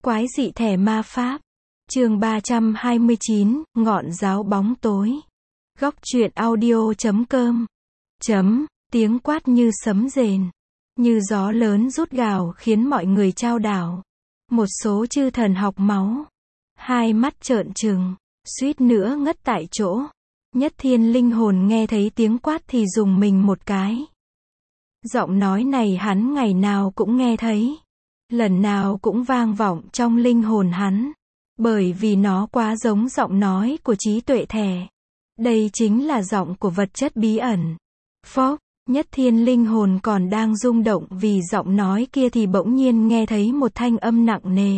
Quái dị thẻ ma pháp. Chương 329, ngọn giáo bóng tối. Góc truyện audio.com. Tiếng quát như sấm rền, như gió lớn rút gào khiến mọi người chao đảo. Một số chư thần học máu, hai mắt trợn trừng, suýt nữa ngất tại chỗ. Nhất Thiên linh hồn nghe thấy tiếng quát thì rùng mình một cái. Giọng nói này hắn ngày nào cũng nghe thấy, lần nào cũng vang vọng trong linh hồn hắn, bởi vì nó quá giống giọng nói của trí tuệ thẻ. Đây chính là giọng của vật chất bí ẩn. Phốc, Nhất Thiên linh hồn còn đang rung động vì giọng nói kia thì bỗng nhiên nghe thấy một thanh âm nặng nề,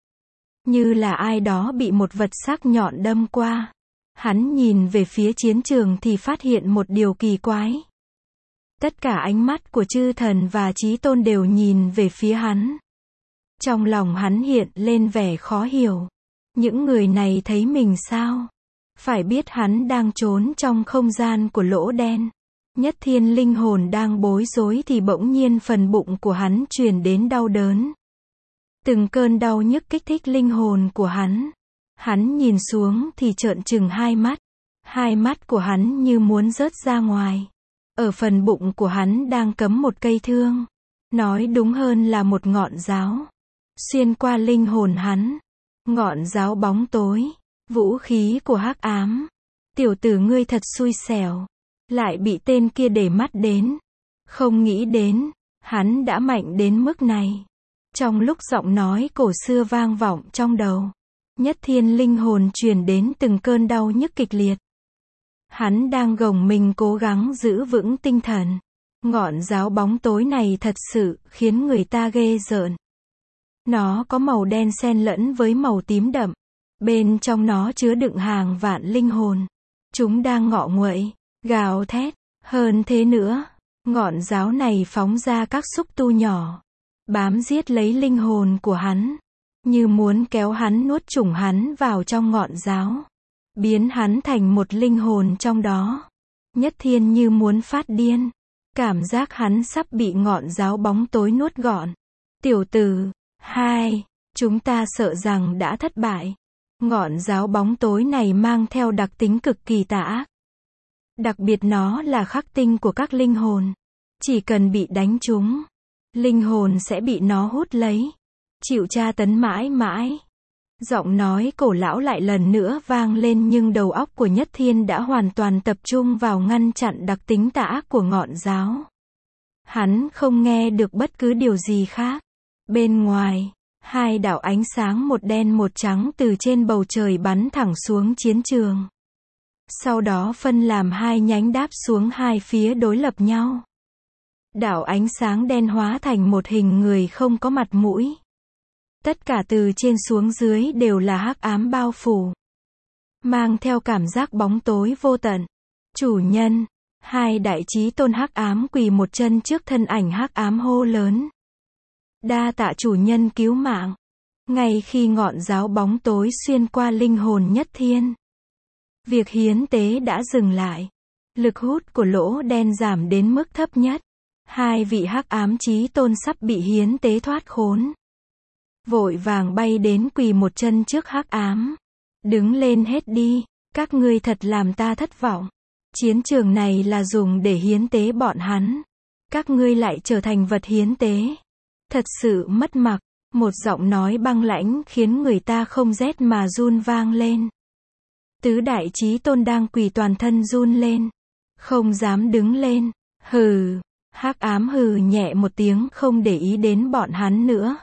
như là ai đó bị một vật sắc nhọn đâm qua. Hắn nhìn về phía chiến trường thì phát hiện một điều kỳ quái. Tất cả ánh mắt của chư thần và chí tôn đều nhìn về phía hắn. Trong lòng hắn hiện lên vẻ khó hiểu. Những người này thấy mình sao? Phải biết hắn đang trốn trong không gian của lỗ đen. Nhất Thiên linh hồn đang bối rối thì bỗng nhiên phần bụng của hắn truyền đến đau đớn. Từng cơn đau nhức kích thích linh hồn của hắn. Hắn nhìn xuống thì trợn trừng hai mắt. Hai mắt của hắn như muốn rớt ra ngoài. Ở phần bụng của hắn đang cắm một cây thương. Nói đúng hơn là một ngọn giáo. Xuyên qua linh hồn hắn. Ngọn giáo bóng tối. Vũ khí của hắc ám. Tiểu tử ngươi thật xui xẻo. Lại bị tên kia để mắt đến. Không nghĩ đến, hắn đã mạnh đến mức này. Trong lúc giọng nói cổ xưa vang vọng trong đầu, Nhất Thiên linh hồn truyền đến từng cơn đau nhức kịch liệt. Hắn đang gồng mình cố gắng giữ vững tinh thần. Ngọn giáo bóng tối này thật sự khiến người ta ghê rợn. Nó có màu đen xen lẫn với màu tím đậm. Bên trong nó chứa đựng hàng vạn linh hồn. Chúng đang ngọ nguậy, gào thét. Hơn thế nữa, ngọn giáo này phóng ra các xúc tu nhỏ, bám giết lấy linh hồn của hắn, như muốn kéo hắn nuốt chửng hắn vào trong ngọn giáo, biến hắn thành một linh hồn trong đó. Nhất Thiên như muốn phát điên, cảm giác hắn sắp bị ngọn giáo bóng tối nuốt gọn. Tiểu tử, chúng ta sợ rằng đã thất bại. Ngọn giáo bóng tối này mang theo đặc tính cực kỳ tà ác. Đặc biệt nó là khắc tinh của các linh hồn. Chỉ cần bị đánh trúng, linh hồn sẽ bị nó hút lấy, chịu tra tấn mãi mãi. Giọng nói cổ lão lại lần nữa vang lên nhưng đầu óc của Nhất Thiên đã hoàn toàn tập trung vào ngăn chặn đặc tính tà ác của ngọn giáo. Hắn không nghe được bất cứ điều gì khác. Bên ngoài, hai đạo ánh sáng một đen một trắng từ trên bầu trời bắn thẳng xuống chiến trường. Sau đó phân làm hai nhánh đáp xuống hai phía đối lập nhau. Đạo ánh sáng đen hóa thành một hình người không có mặt mũi. Tất cả từ trên xuống dưới đều là hắc ám bao phủ, mang theo cảm giác bóng tối vô tận. Chủ nhân, hai đại chí tôn hắc ám quỳ một chân trước thân ảnh hắc ám hô lớn. Đa tạ chủ nhân cứu mạng. Ngay khi ngọn giáo bóng tối xuyên qua linh hồn Nhất Thiên, việc hiến tế đã dừng lại. Lực hút của lỗ đen giảm đến mức thấp nhất. Hai vị hắc ám chí tôn sắp bị hiến tế thoát khốn, vội vàng bay đến quỳ một chân trước hắc ám. Đứng lên hết đi, các ngươi thật làm ta thất vọng. Chiến trường này là dùng để hiến tế bọn hắn. Các ngươi lại trở thành vật hiến tế. Thật sự mất mặt. Một giọng nói băng lãnh khiến người ta không rét mà run vang lên. Tứ đại chí tôn đang quỳ toàn thân run lên, không dám đứng lên. Hừ. Hắc ám hừ nhẹ một tiếng không để ý đến bọn hắn nữa.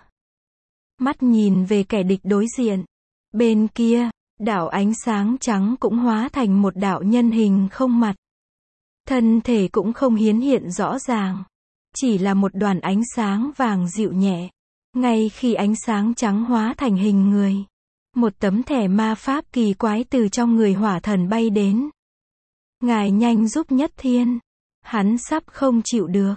Mắt nhìn về kẻ địch đối diện. Bên kia, đạo ánh sáng trắng cũng hóa thành một đạo nhân hình không mặt. Thân thể cũng không hiển hiện rõ ràng. Chỉ là một đoàn ánh sáng vàng dịu nhẹ. Ngay khi ánh sáng trắng hóa thành hình người, một tấm thẻ ma pháp kỳ quái từ trong người hỏa thần bay đến. Ngài nhanh giúp Nhất Thiên. Hắn sắp không chịu được.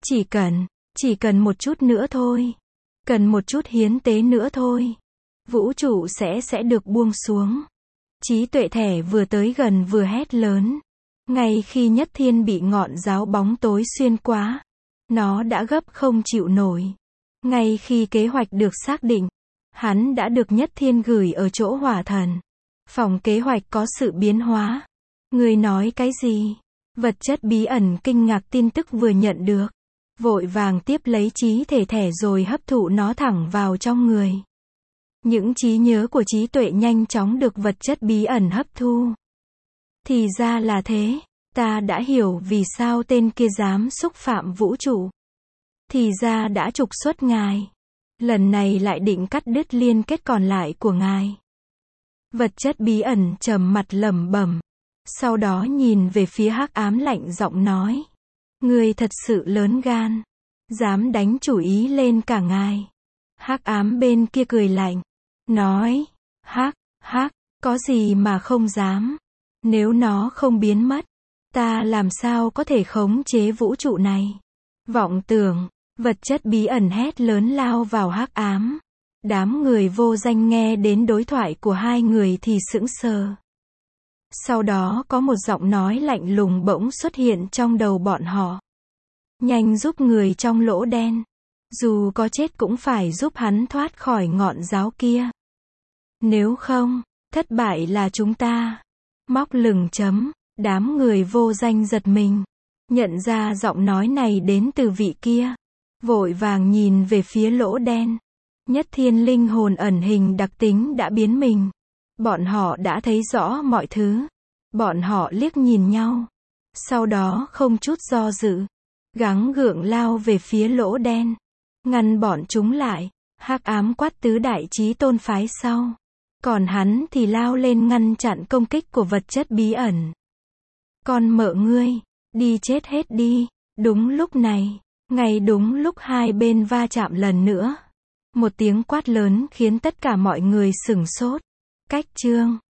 Chỉ cần một chút nữa thôi. Cần một chút hiến tế nữa thôi. Vũ trụ sẽ được buông xuống. Trí tuệ thẻ vừa tới gần vừa hét lớn. Ngay khi Nhất Thiên bị ngọn giáo bóng tối xuyên qua, nó đã gấp không chịu nổi. Ngay khi kế hoạch được xác định, Hắn đã được Nhất Thiên gửi ở chỗ Hỏa Thần. Phòng kế hoạch có sự biến hóa. Ngươi nói cái gì? Vật chất bí ẩn kinh ngạc tin tức vừa nhận được. Vội vàng tiếp lấy trí thể thẻ rồi hấp thụ nó thẳng vào trong người. Những trí nhớ của trí tuệ nhanh chóng được vật chất bí ẩn hấp thu. Thì ra là thế. Ta đã hiểu vì sao tên kia dám xúc phạm vũ trụ. Thì ra đã trục xuất ngài. Lần này lại định cắt đứt liên kết còn lại của ngài. Vật chất bí ẩn trầm mặt lẩm bẩm. Sau đó nhìn về phía Hắc Ám lạnh giọng nói. Ngươi thật sự lớn gan. Dám đánh chủ ý lên cả ngài. Hắc Ám bên kia cười lạnh. Nói. Hắc, có gì mà không dám. Nếu nó không biến mất. Ta làm sao có thể khống chế vũ trụ này. Vọng tưởng. Vật chất bí ẩn hét lớn lao vào Hắc Ám. Đám người vô danh nghe đến đối thoại của hai người thì sững sờ. Sau đó có một giọng nói lạnh lùng bỗng xuất hiện trong đầu bọn họ. Nhanh giúp người trong lỗ đen. Dù có chết cũng phải giúp hắn thoát khỏi ngọn giáo kia. Nếu không, thất bại là chúng ta. Móc lửng chấm. Đám người vô danh giật mình. Nhận ra giọng nói này đến từ vị kia. Vội vàng nhìn về phía lỗ đen. Nhất Thiên linh hồn ẩn hình đặc tính đã biến mình. Bọn họ đã thấy rõ mọi thứ. Bọn họ liếc nhìn nhau. Sau đó không chút do dự. Gắng gượng lao về phía lỗ đen. Ngăn bọn chúng lại. Hắc Ám quát tứ đại chí tôn phái sau. Còn hắn thì lao lên ngăn chặn công kích của vật chất bí ẩn. Con mợ ngươi. Đi chết hết đi. Đúng lúc này. Ngay đúng lúc hai bên va chạm lần nữa. Một tiếng quát lớn khiến tất cả mọi người sửng sốt. Cách chương